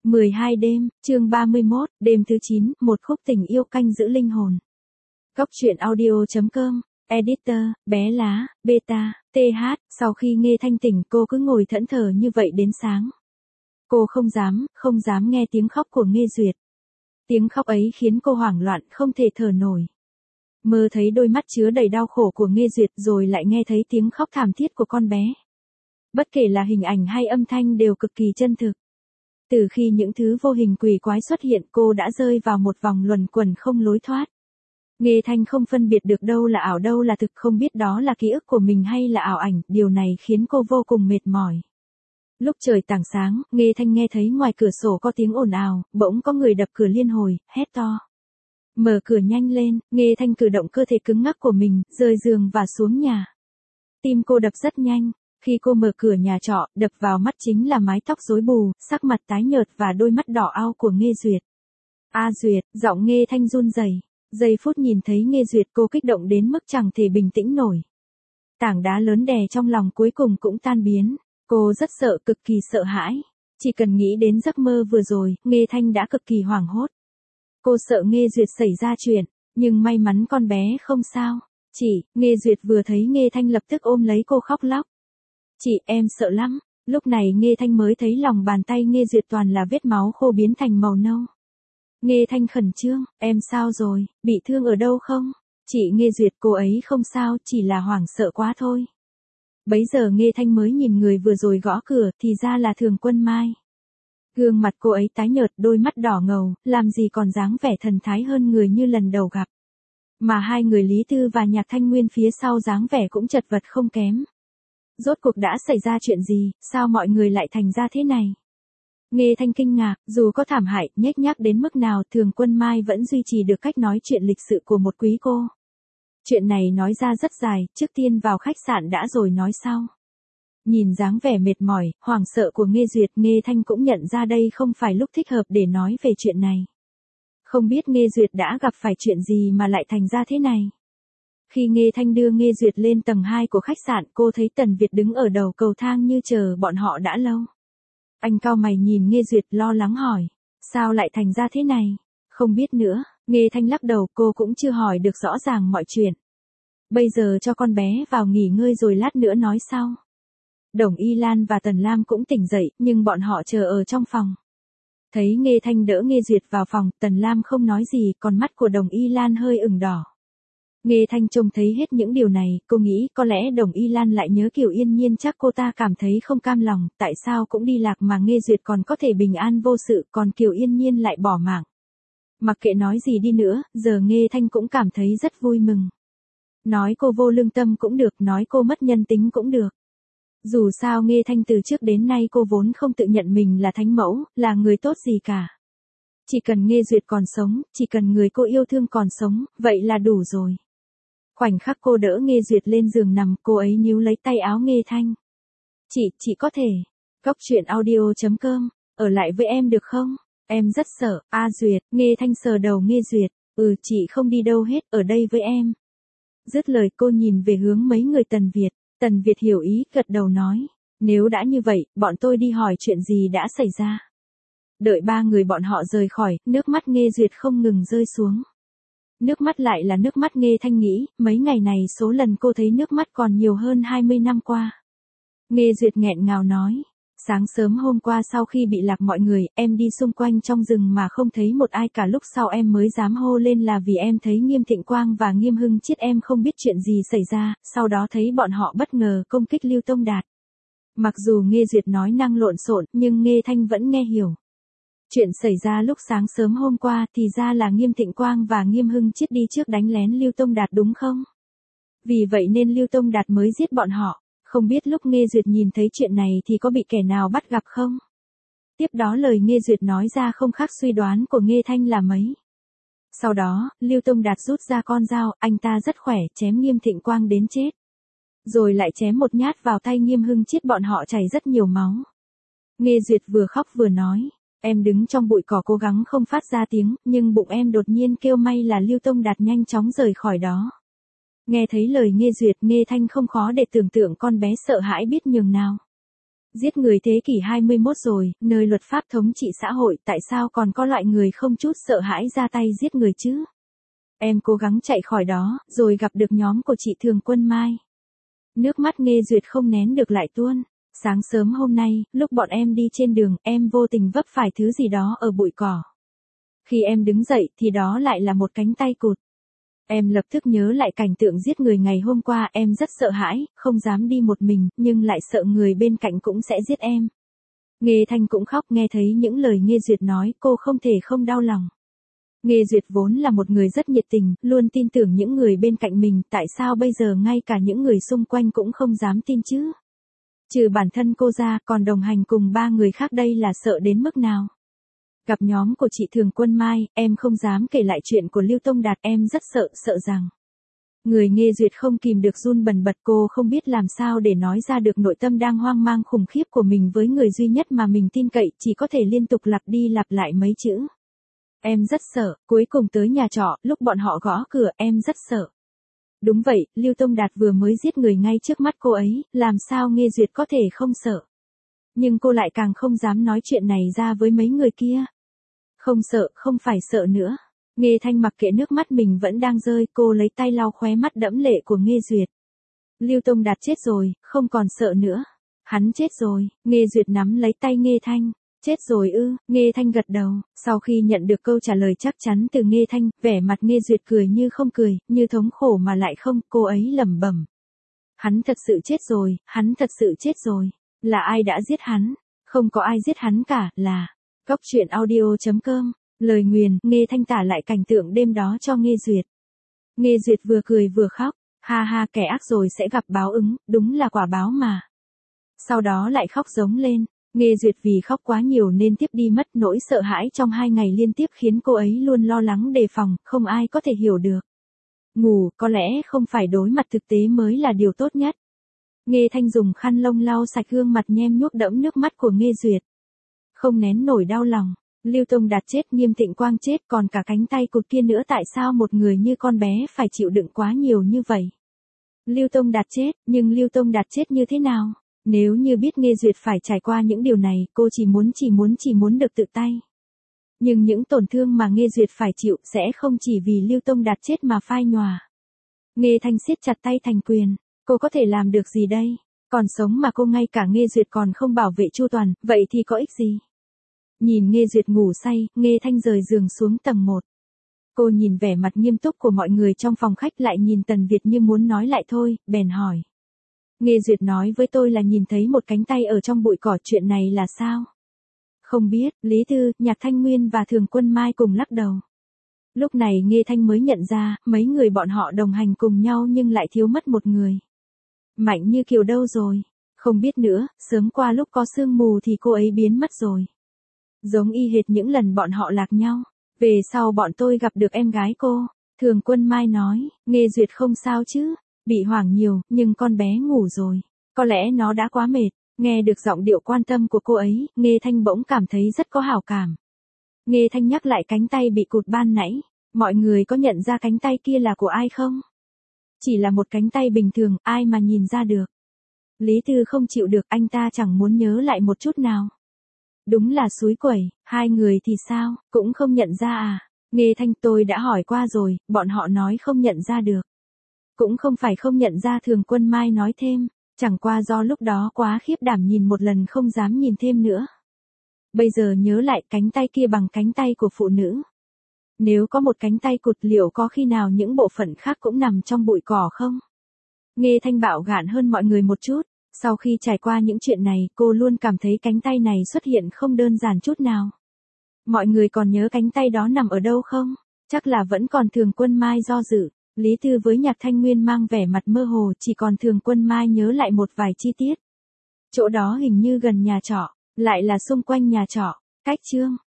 12 đêm, chương 31, đêm thứ 9, một khúc tình yêu canh giữ linh hồn. Góc truyện audio.com, editor, bé lá, beta, th, sau khi nghe thanh tỉnh cô cứ ngồi thẫn thờ như vậy đến sáng. Cô không dám nghe tiếng khóc của Nghê Duyệt. Tiếng khóc ấy khiến cô hoảng loạn không thể thở nổi. Mơ thấy đôi mắt chứa đầy đau khổ của Nghê Duyệt rồi lại nghe thấy tiếng khóc thảm thiết của con bé. Bất kể là hình ảnh hay âm thanh đều cực kỳ chân thực. Từ khi những thứ vô hình quỷ quái xuất hiện cô đã rơi vào một vòng luẩn quẩn không lối thoát. Nghê Thanh không phân biệt được đâu là ảo đâu là thực, không biết đó là ký ức của mình hay là ảo ảnh, điều này khiến cô vô cùng mệt mỏi. Lúc trời tảng sáng, Nghê Thanh nghe thấy ngoài cửa sổ có tiếng ồn ào, bỗng có người đập cửa liên hồi, hét to. Mở cửa nhanh lên, Nghê Thanh cử động cơ thể cứng ngắc của mình, rời giường và xuống nhà. Tim cô đập rất nhanh. Khi cô mở cửa nhà trọ, đập vào mắt chính là mái tóc rối bù, sắc mặt tái nhợt và đôi mắt đỏ ao của Nghê Duyệt. A Duyệt, giọng Nghê Thanh run rẩy. Giây phút nhìn thấy Nghê Duyệt cô kích động đến mức chẳng thể bình tĩnh nổi. Tảng đá lớn đè trong lòng cuối cùng cũng tan biến. Cô rất sợ, cực kỳ sợ hãi. Chỉ cần nghĩ đến giấc mơ vừa rồi, Nghê Thanh đã cực kỳ hoảng hốt. Cô sợ Nghê Duyệt xảy ra chuyện, nhưng may mắn con bé không sao. Nghê Duyệt vừa thấy Nghê Thanh lập tức ôm lấy cô khóc lóc. Chị, em sợ lắm. Lúc này Nghê Thanh mới thấy lòng bàn tay Nghê Duyệt toàn là vết máu khô biến thành màu nâu. Nghê Thanh khẩn trương, em sao rồi, bị thương ở đâu không? Chị Nghê Duyệt, cô ấy không sao, chỉ là hoảng sợ quá thôi. Bấy giờ Nghê Thanh mới nhìn người vừa rồi gõ cửa, thì ra là Thường Quân Mai. Gương mặt cô ấy tái nhợt, đôi mắt đỏ ngầu, làm gì còn dáng vẻ thần thái hơn người như lần đầu gặp. Mà hai người Lý Tư và Nhạc Thanh Nguyên phía sau dáng vẻ cũng chật vật không kém. Rốt cuộc đã xảy ra chuyện gì, sao mọi người lại thành ra thế này? Nghê Thanh kinh ngạc, dù có thảm hại, nhếch nhác đến mức nào, Thường Quân Mai vẫn duy trì được cách nói chuyện lịch sự của một quý cô. Chuyện này nói ra rất dài, trước tiên vào khách sạn đã rồi nói sau. Nhìn dáng vẻ mệt mỏi, hoảng sợ của Nghê Duyệt, Nghê Thanh cũng nhận ra đây không phải lúc thích hợp để nói về chuyện này. Không biết Nghê Duyệt đã gặp phải chuyện gì mà lại thành ra thế này. Khi Nghê Thanh đưa Nghê Duyệt lên tầng 2 của khách sạn, cô thấy Tần Việt đứng ở đầu cầu thang như chờ bọn họ đã lâu. Anh cau mày nhìn Nghê Duyệt lo lắng hỏi, sao lại thành ra thế này? Không biết nữa, Nghê Thanh lắc đầu, cô cũng chưa hỏi được rõ ràng mọi chuyện. Bây giờ cho con bé vào nghỉ ngơi rồi lát nữa nói sau. Đồng Y Lan và Tần Lam cũng tỉnh dậy, nhưng bọn họ chờ ở trong phòng. Thấy Nghê Thanh đỡ Nghê Duyệt vào phòng, Tần Lam không nói gì, còn mắt của Đồng Y Lan hơi ửng đỏ. Nghê Thanh trông thấy hết những điều này, cô nghĩ có lẽ Đồng Y Lan lại nhớ Kiều Yên Nhiên, chắc cô ta cảm thấy không cam lòng, tại sao cũng đi lạc mà Nghê Duyệt còn có thể bình an vô sự, còn Kiều Yên Nhiên lại bỏ mạng. Mặc kệ nói gì đi nữa, giờ Nghê Thanh cũng cảm thấy rất vui mừng. Nói cô vô lương tâm cũng được, nói cô mất nhân tính cũng được. Dù sao Nghê Thanh từ trước đến nay cô vốn không tự nhận mình là thánh mẫu, là người tốt gì cả. Chỉ cần Nghê Duyệt còn sống, chỉ cần người cô yêu thương còn sống, vậy là đủ rồi. Khoảnh khắc cô đỡ Nghê Duyệt lên giường nằm, cô ấy níu lấy tay áo Nghê Thanh. Chị có thể. Góc truyện audio.com, ở lại với em được không? Em rất sợ. A Duyệt, Nghê Thanh sờ đầu Nghê Duyệt. Chị không đi đâu hết, ở đây với em. Dứt lời cô nhìn về hướng mấy người Tần Việt. Tần Việt hiểu ý, gật đầu nói. Nếu đã như vậy, bọn tôi đi hỏi chuyện gì đã xảy ra. Đợi ba người bọn họ rời khỏi, nước mắt Nghê Duyệt không ngừng rơi xuống. Nước mắt lại là nước mắt. Nghê Thanh nghĩ, mấy ngày này số lần cô thấy nước mắt còn nhiều hơn 20 năm qua. Nghê Duyệt nghẹn ngào nói, sáng sớm hôm qua sau khi bị lạc mọi người, em đi xung quanh trong rừng mà không thấy một ai cả, lúc sau em mới dám hô lên là vì em thấy Nghiêm Thịnh Quang và Nghiêm Hưng Chiết, em không biết chuyện gì xảy ra, sau đó thấy bọn họ bất ngờ công kích Lưu Tông Đạt. Mặc dù Nghê Duyệt nói năng lộn xộn, nhưng Nghê Thanh vẫn nghe hiểu. Chuyện xảy ra lúc sáng sớm hôm qua thì ra là Nghiêm Thịnh Quang và Nghiêm Hưng Chiết đi trước đánh lén Lưu Tông Đạt đúng không? Vì vậy nên Lưu Tông Đạt mới giết bọn họ. Không biết lúc Nghê Duyệt nhìn thấy chuyện này thì có bị kẻ nào bắt gặp không? Tiếp đó lời Nghê Duyệt nói ra không khác suy đoán của Nghê Thanh là mấy. Sau đó, Lưu Tông Đạt rút ra con dao, anh ta rất khỏe, chém Nghiêm Thịnh Quang đến chết. Rồi lại chém một nhát vào tay Nghiêm Hưng Chiết, bọn họ chảy rất nhiều máu. Nghê Duyệt vừa khóc vừa nói. Em đứng trong bụi cỏ cố gắng không phát ra tiếng, nhưng bụng em đột nhiên kêu, may là Lưu Tông Đạt nhanh chóng rời khỏi đó. Nghe thấy lời Nghê Duyệt, Nghê Thanh không khó để tưởng tượng con bé sợ hãi biết nhường nào. Giết người thế kỷ 21 rồi, nơi luật pháp thống trị xã hội, tại sao còn có loại người không chút sợ hãi ra tay giết người chứ? Em cố gắng chạy khỏi đó, rồi gặp được nhóm của chị Thường Quân Mai. Nước mắt Nghê Duyệt không nén được lại tuôn. Sáng sớm hôm nay, lúc bọn em đi trên đường, em vô tình vấp phải thứ gì đó ở bụi cỏ. Khi em đứng dậy thì đó lại là một cánh tay cụt. Em lập tức nhớ lại cảnh tượng giết người ngày hôm qua, em rất sợ hãi, không dám đi một mình, nhưng lại sợ người bên cạnh cũng sẽ giết em. Nghê Thanh cũng khóc nghe thấy những lời Nghê Duyệt nói, cô không thể không đau lòng. Nghê Duyệt vốn là một người rất nhiệt tình, luôn tin tưởng những người bên cạnh mình, tại sao bây giờ ngay cả những người xung quanh cũng không dám tin chứ? Trừ bản thân cô ra, còn đồng hành cùng 3 người khác đây là sợ đến mức nào? Gặp nhóm của chị Thường Quân Mai, em không dám kể lại chuyện của Lưu Tông Đạt, em rất sợ rằng. Người Nghê Duyệt không kìm được run bần bật, cô không biết làm sao để nói ra được nội tâm đang hoang mang khủng khiếp của mình với người duy nhất mà mình tin cậy, chỉ có thể liên tục lặp đi lặp lại mấy chữ. Em rất sợ, cuối cùng tới nhà trọ, lúc bọn họ gõ cửa, em rất sợ. Đúng vậy, Lưu Tông Đạt vừa mới giết người ngay trước mắt cô ấy, làm sao Nghê Duyệt có thể không sợ. Nhưng cô lại càng không dám nói chuyện này ra với mấy người kia. Không sợ, không phải sợ nữa. Nghê Thanh mặc kệ nước mắt mình vẫn đang rơi, cô lấy tay lau khóe mắt đẫm lệ của Nghê Duyệt. Lưu Tông Đạt chết rồi, không còn sợ nữa. Hắn chết rồi, Nghê Duyệt nắm lấy tay Nghê Thanh. Chết rồi ư? Nghê Thanh gật đầu, sau khi nhận được câu trả lời chắc chắn từ Nghê Thanh, vẻ mặt Nghê Duyệt cười như không cười, như thống khổ mà lại không, cô ấy lẩm bẩm. Hắn thật sự chết rồi, hắn thật sự chết rồi. Là ai đã giết hắn? Không có ai giết hắn cả, là... Góc truyện audio.com, lời nguyền, Nghê Thanh tả lại cảnh tượng đêm đó cho Nghê Duyệt. Nghê Duyệt vừa cười vừa khóc, ha ha, kẻ ác rồi sẽ gặp báo ứng, đúng là quả báo mà. Sau đó lại khóc giống lên. Nghê Duyệt vì khóc quá nhiều nên tiếp đi mất, nỗi sợ hãi trong 2 ngày liên tiếp khiến cô ấy luôn lo lắng đề phòng, không ai có thể hiểu được. Ngủ, có lẽ không phải đối mặt thực tế mới là điều tốt nhất. Nghê Thanh dùng khăn lông lau sạch gương mặt nhem nhuốc đẫm nước mắt của Nghê Duyệt. Không nén nổi đau lòng, Lưu Tông Đạt chết, Nghiêm Thịnh Quang chết, còn cả cánh tay cụt kia nữa, tại sao một người như con bé phải chịu đựng quá nhiều như vậy? Lưu Tông Đạt chết, nhưng Lưu Tông Đạt chết như thế nào? Nếu như biết Nghê Duyệt phải trải qua những điều này, cô chỉ muốn được tự tay. Nhưng những tổn thương mà Nghê Duyệt phải chịu sẽ không chỉ vì Lưu Tông Đạt chết mà phai nhòa. Nghê Thanh siết chặt tay thành quyền, cô có thể làm được gì đây? Còn sống mà cô ngay cả Nghê Duyệt còn không bảo vệ chu toàn, vậy thì có ích gì? Nhìn Nghê Duyệt ngủ say, Nghê Thanh rời giường xuống tầng 1. Cô nhìn vẻ mặt nghiêm túc của mọi người trong phòng khách, lại nhìn Tần Việt như muốn nói lại thôi, bèn hỏi. Nghê Duyệt nói với tôi là nhìn thấy một cánh tay ở trong bụi cỏ, chuyện này là sao? Không biết, Lý Thư, Nhạc Thanh Nguyên và Thường Quân Mai cùng lắc đầu. Lúc này Nghê Thanh mới nhận ra, mấy người bọn họ đồng hành cùng nhau nhưng lại thiếu mất một người. Mạnh Như Kiều đâu rồi? Không biết nữa, sớm qua lúc có sương mù thì cô ấy biến mất rồi. Giống y hệt những lần bọn họ lạc nhau. Về sau bọn tôi gặp được em gái cô. Thường Quân Mai nói, Nghê Duyệt không sao chứ? Bị hoảng nhiều, nhưng con bé ngủ rồi. Có lẽ nó đã quá mệt. Nghe được giọng điệu quan tâm của cô ấy, Nghê Thanh bỗng cảm thấy rất có hảo cảm. Nghê Thanh nhắc lại cánh tay bị cụt ban nãy. Mọi người có nhận ra cánh tay kia là của ai không? Chỉ là một cánh tay bình thường, ai mà nhìn ra được. Lý Thư không chịu được, anh ta chẳng muốn nhớ lại một chút nào. Đúng là xúi quẩy, 2 người thì sao, cũng không nhận ra à? Nghê Thanh, tôi đã hỏi qua rồi, bọn họ nói không nhận ra được. Cũng không phải không nhận ra, Thường Quân Mai nói thêm, chẳng qua do lúc đó quá khiếp đảm nhìn một lần không dám nhìn thêm nữa. Bây giờ nhớ lại, cánh tay kia bằng cánh tay của phụ nữ. Nếu có một cánh tay cụt, liệu có khi nào những bộ phận khác cũng nằm trong bụi cỏ không? Nghê Thanh bạo gạn hơn mọi người một chút. Sau khi trải qua những chuyện này, cô luôn cảm thấy cánh tay này xuất hiện không đơn giản chút nào. Mọi người còn nhớ cánh tay đó nằm ở đâu không? Chắc là vẫn còn. Thường Quân Mai do dự. Lý Thư với Nhạc Thanh Nguyên mang vẻ mặt mơ hồ, chỉ còn Thường Quân Mai nhớ lại một vài chi tiết. Chỗ đó hình như gần nhà trọ, lại là xung quanh nhà trọ. Cách chương